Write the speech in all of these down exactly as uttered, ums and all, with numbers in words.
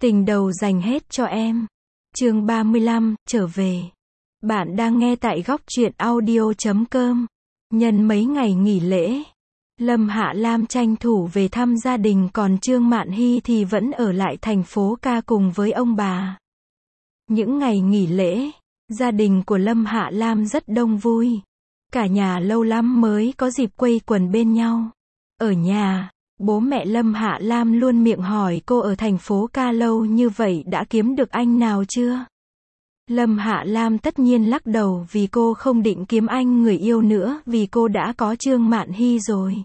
Tình đầu dành hết cho em. Chương ba mươi lăm, trở về. Bạn đang nghe tại góc truyện audio chấm com. Nhân mấy ngày nghỉ lễ, Lâm Hạ Lam tranh thủ về thăm gia đình, còn Trương Mạn Hy thì vẫn ở lại thành phố ca cùng với ông bà. Những ngày nghỉ lễ, gia đình của Lâm Hạ Lam rất đông vui. Cả nhà lâu lắm mới có dịp quây quần bên nhau. Ở nhà, bố mẹ Lâm Hạ Lam luôn miệng hỏi cô ở thành phố ca lâu như vậy đã kiếm được anh nào chưa? Lâm Hạ Lam tất nhiên lắc đầu vì cô không định kiếm anh người yêu nữa vì cô đã có Trương Mạn Hy rồi.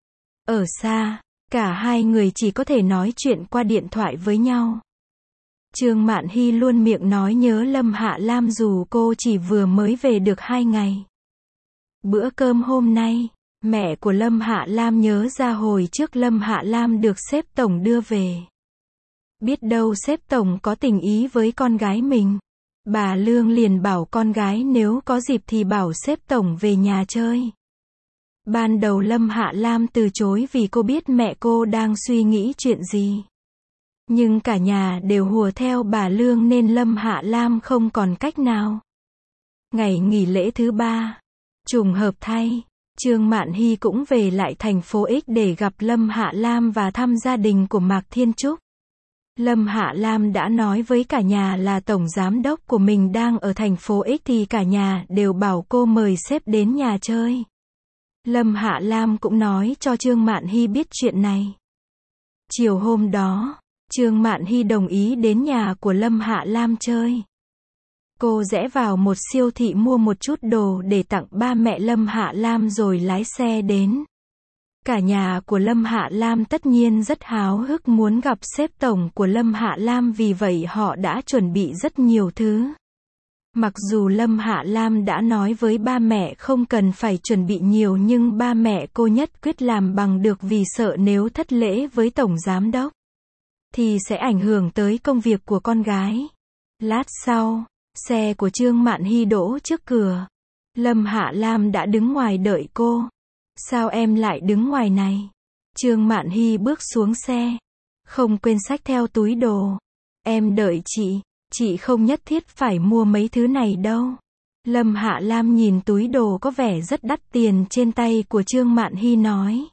Ở xa, cả hai người chỉ có thể nói chuyện qua điện thoại với nhau. Trương Mạn Hy luôn miệng nói nhớ Lâm Hạ Lam dù cô chỉ vừa mới về được hai ngày. Bữa cơm hôm nay, mẹ của Lâm Hạ Lam nhớ ra hồi trước Lâm Hạ Lam được sếp tổng đưa về. Biết đâu sếp tổng có tình ý với con gái mình. Bà Lương liền bảo con gái nếu có dịp thì bảo sếp tổng về nhà chơi. Ban đầu Lâm Hạ Lam từ chối vì cô biết mẹ cô đang suy nghĩ chuyện gì. Nhưng cả nhà đều hùa theo bà Lương nên Lâm Hạ Lam không còn cách nào. Ngày nghỉ lễ thứ ba, trùng hợp thay, Trương Mạn Hy cũng về lại thành phố X để gặp Lâm Hạ Lam và thăm gia đình của Mạc Thiên Trúc. Lâm Hạ Lam đã nói với cả nhà là tổng giám đốc của mình đang ở thành phố X thì cả nhà đều bảo cô mời sếp đến nhà chơi. Lâm Hạ Lam cũng nói cho Trương Mạn Hy biết chuyện này. Chiều hôm đó, Trương Mạn Hy đồng ý đến nhà của Lâm Hạ Lam chơi. Cô rẽ vào một siêu thị mua một chút đồ để tặng ba mẹ Lâm Hạ Lam rồi lái xe đến. Cả nhà của Lâm Hạ Lam tất nhiên rất háo hức muốn gặp sếp tổng của Lâm Hạ Lam, vì vậy họ đã chuẩn bị rất nhiều thứ. Mặc dù Lâm Hạ Lam đã nói với ba mẹ không cần phải chuẩn bị nhiều nhưng ba mẹ cô nhất quyết làm bằng được vì sợ nếu thất lễ với tổng giám đốc thì sẽ ảnh hưởng tới công việc của con gái. Lát sau, xe của Trương Mạn Hy đỗ trước cửa. Lâm Hạ Lam đã đứng ngoài đợi cô. Sao em lại đứng ngoài này? Trương Mạn Hy bước xuống xe. Không quên xách theo túi đồ. Em đợi chị, chị không nhất thiết phải mua mấy thứ này đâu. Lâm Hạ Lam nhìn túi đồ có vẻ rất đắt tiền trên tay của Trương Mạn Hy nói.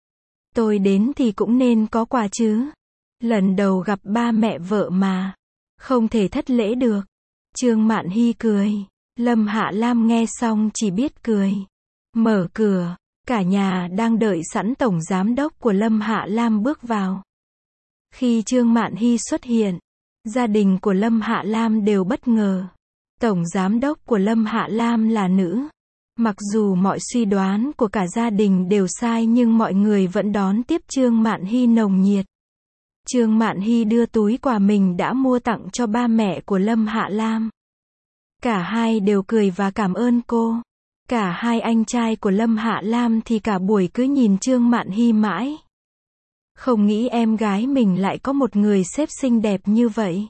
Tôi đến thì cũng nên có quà chứ. Lần đầu gặp ba mẹ vợ mà. Không thể thất lễ được. Trương Mạn Hy cười. Lâm Hạ Lam nghe xong chỉ biết cười. Mở cửa. Cả nhà đang đợi sẵn tổng giám đốc của Lâm Hạ Lam bước vào. Khi Trương Mạn Hy xuất hiện, gia đình của Lâm Hạ Lam đều bất ngờ. Tổng giám đốc của Lâm Hạ Lam là nữ. Mặc dù mọi suy đoán của cả gia đình đều sai nhưng mọi người vẫn đón tiếp Trương Mạn Hy nồng nhiệt. Trương Mạn Hy đưa túi quà mình đã mua tặng cho ba mẹ của Lâm Hạ Lam. Cả hai đều cười và cảm ơn cô. Cả hai anh trai của Lâm Hạ Lam thì cả buổi cứ nhìn Trương Mạn Hy mãi. Không nghĩ em gái mình lại có một người sếp xinh đẹp như vậy.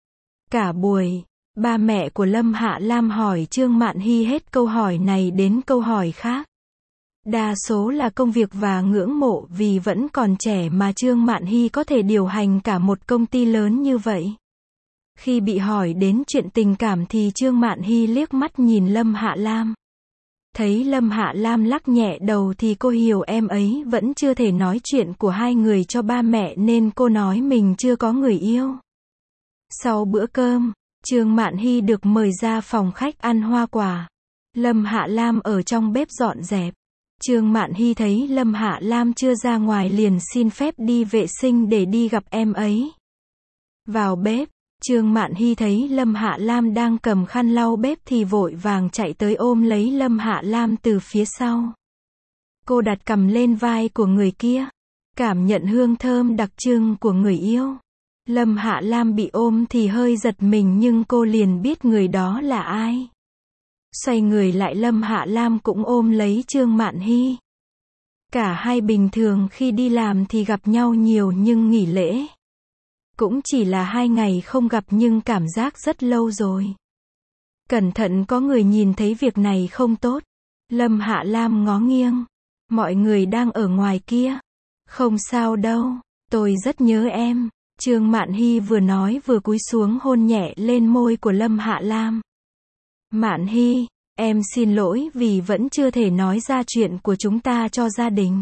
Cả buổi, ba mẹ của Lâm Hạ Lam hỏi Trương Mạn Hy hết câu hỏi này đến câu hỏi khác. Đa số là công việc và ngưỡng mộ vì vẫn còn trẻ mà Trương Mạn Hy có thể điều hành cả một công ty lớn như vậy. Khi bị hỏi đến chuyện tình cảm thì Trương Mạn Hy liếc mắt nhìn Lâm Hạ Lam. Thấy Lâm Hạ Lam lắc nhẹ đầu thì cô hiểu em ấy vẫn chưa thể nói chuyện của hai người cho ba mẹ nên cô nói mình chưa có người yêu. Sau bữa cơm, Trương Mạn Hy được mời ra phòng khách ăn hoa quả. Lâm Hạ Lam ở trong bếp dọn dẹp. Trương Mạn Hy thấy Lâm Hạ Lam chưa ra ngoài liền xin phép đi vệ sinh để đi gặp em ấy. Vào bếp, Trương Mạn Hy thấy Lâm Hạ Lam đang cầm khăn lau bếp thì vội vàng chạy tới ôm lấy Lâm Hạ Lam từ phía sau. Cô đặt cằm lên vai của người kia, cảm nhận hương thơm đặc trưng của người yêu. Lâm Hạ Lam bị ôm thì hơi giật mình nhưng cô liền biết người đó là ai. Xoay người lại Lâm Hạ Lam cũng ôm lấy Trương Mạn Hy. Cả hai bình thường khi đi làm thì gặp nhau nhiều nhưng nghỉ lễ cũng chỉ là hai ngày không gặp nhưng cảm giác rất lâu rồi. Cẩn thận có người nhìn thấy việc này không tốt. Lâm Hạ Lam ngó nghiêng. Mọi người đang ở ngoài kia. Không sao đâu, tôi rất nhớ em. Trương Mạn Hy vừa nói vừa cúi xuống hôn nhẹ lên môi của Lâm Hạ Lam. Mạn Hy, em xin lỗi vì vẫn chưa thể nói ra chuyện của chúng ta cho gia đình.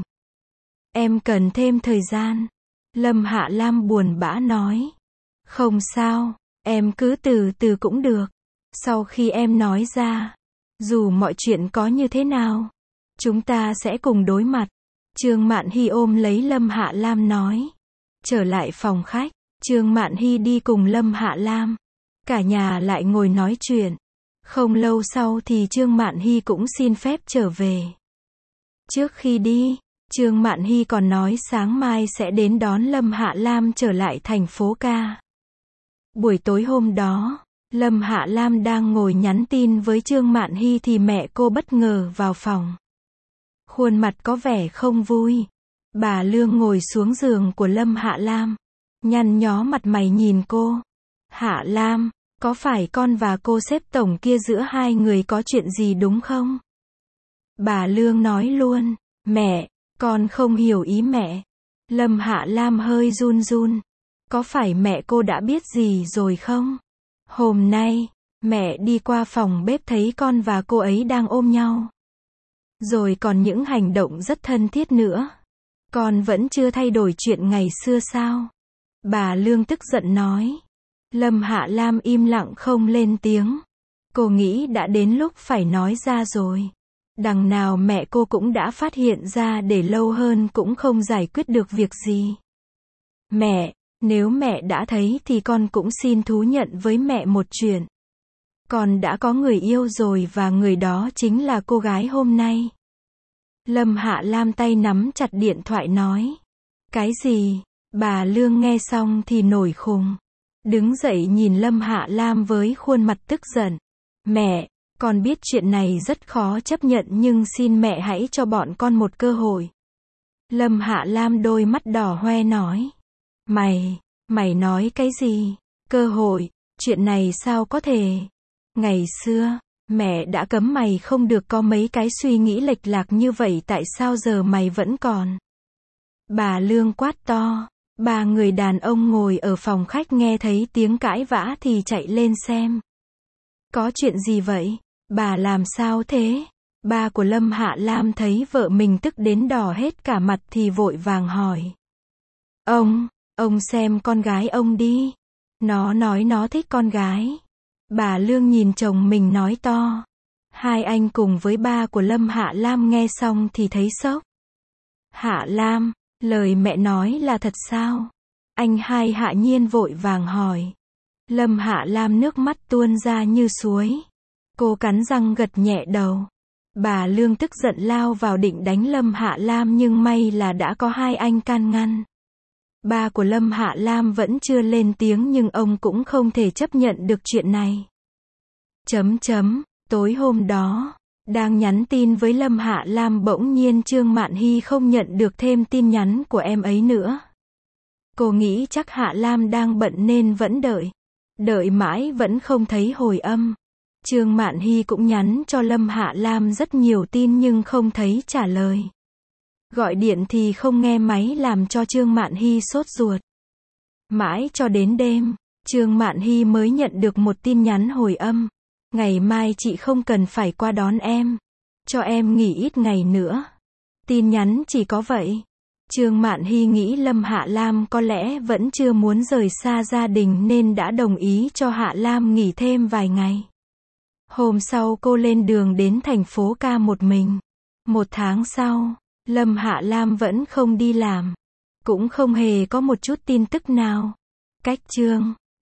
Em cần thêm thời gian. Lâm Hạ Lam buồn bã nói. Không sao, em cứ từ từ cũng được. Sau khi em nói ra, dù mọi chuyện có như thế nào, chúng ta sẽ cùng đối mặt. Trương Mạn Hy ôm lấy Lâm Hạ Lam nói. Trở lại phòng khách, Trương Mạn Hy đi cùng Lâm Hạ Lam. Cả nhà lại ngồi nói chuyện. Không lâu sau thì Trương Mạn Hy cũng xin phép trở về. Trước khi đi, Trương Mạn Hy còn nói sáng mai sẽ đến đón Lâm Hạ Lam trở lại thành phố ca. Buổi tối hôm đó, Lâm Hạ Lam đang ngồi nhắn tin với Trương Mạn Hy thì mẹ cô bất ngờ vào phòng. Khuôn mặt có vẻ không vui. Bà Lương ngồi xuống giường của Lâm Hạ Lam, nhăn nhó mặt mày nhìn cô. Hạ Lam, có phải con và cô xếp tổng kia giữa hai người có chuyện gì đúng không? Bà Lương nói luôn. Mẹ, con không hiểu ý mẹ. Lâm Hạ Lam hơi run run. Có phải mẹ cô đã biết gì rồi không? Hôm nay, mẹ đi qua phòng bếp thấy con và cô ấy đang ôm nhau. Rồi còn những hành động rất thân thiết nữa. Con vẫn chưa thay đổi chuyện ngày xưa sao? Bà Lương tức giận nói. Lâm Hạ Lam im lặng không lên tiếng. Cô nghĩ đã đến lúc phải nói ra rồi. Đằng nào mẹ cô cũng đã phát hiện ra để lâu hơn cũng không giải quyết được việc gì. Mẹ, nếu mẹ đã thấy thì con cũng xin thú nhận với mẹ một chuyện. Con đã có người yêu rồi và người đó chính là cô gái hôm nay. Lâm Hạ Lam tay nắm chặt điện thoại nói. Cái gì? Bà Lương nghe xong thì nổi khùng. Đứng dậy nhìn Lâm Hạ Lam với khuôn mặt tức giận. Mẹ, con biết chuyện này rất khó chấp nhận nhưng xin mẹ hãy cho bọn con một cơ hội. Lâm Hạ Lam đôi mắt đỏ hoe nói. Mày, mày nói cái gì? Cơ hội, chuyện này sao có thể? Ngày xưa, mẹ đã cấm mày không được có mấy cái suy nghĩ lệch lạc như vậy, tại sao giờ mày vẫn còn? Bà Lương quát to. Ba người đàn ông ngồi ở phòng khách nghe thấy tiếng cãi vã thì chạy lên xem. Có chuyện gì vậy? Bà làm sao thế? Ba của Lâm Hạ Lam thấy vợ mình tức đến đỏ hết cả mặt thì vội vàng hỏi. Ông, ông xem con gái ông đi. Nó nói nó thích con gái. Bà Lương nhìn chồng mình nói to. Hai anh cùng với ba của Lâm Hạ Lam nghe xong thì thấy sốc. Hạ Lam, lời mẹ nói là thật sao? Anh hai Hạ Nhiên vội vàng hỏi. Lâm Hạ Lam nước mắt tuôn ra như suối. Cô cắn răng gật nhẹ đầu. Bà Lương tức giận lao vào định đánh Lâm Hạ Lam nhưng may là đã có hai anh can ngăn. Ba của Lâm Hạ Lam vẫn chưa lên tiếng nhưng ông cũng không thể chấp nhận được chuyện này. Chấm chấm, tối hôm đó, đang nhắn tin với Lâm Hạ Lam bỗng nhiên Trương Mạn Hy không nhận được thêm tin nhắn của em ấy nữa. Cô nghĩ chắc Hạ Lam đang bận nên vẫn đợi. Đợi mãi vẫn không thấy hồi âm. Trương Mạn Hy cũng nhắn cho Lâm Hạ Lam rất nhiều tin nhưng không thấy trả lời. Gọi điện thì không nghe máy làm cho Trương Mạn Hy sốt ruột. Mãi cho đến đêm, Trương Mạn Hy mới nhận được một tin nhắn hồi âm. Ngày mai chị không cần phải qua đón em. Cho em nghỉ ít ngày nữa. Tin nhắn chỉ có vậy. Trương Mạn Hy nghĩ Lâm Hạ Lam có lẽ vẫn chưa muốn rời xa gia đình nên đã đồng ý cho Hạ Lam nghỉ thêm vài ngày. Hôm sau cô lên đường đến thành phố ca một mình. Một tháng sau, Lâm Hạ Lam vẫn không đi làm. Cũng không hề có một chút tin tức nào. Cách chương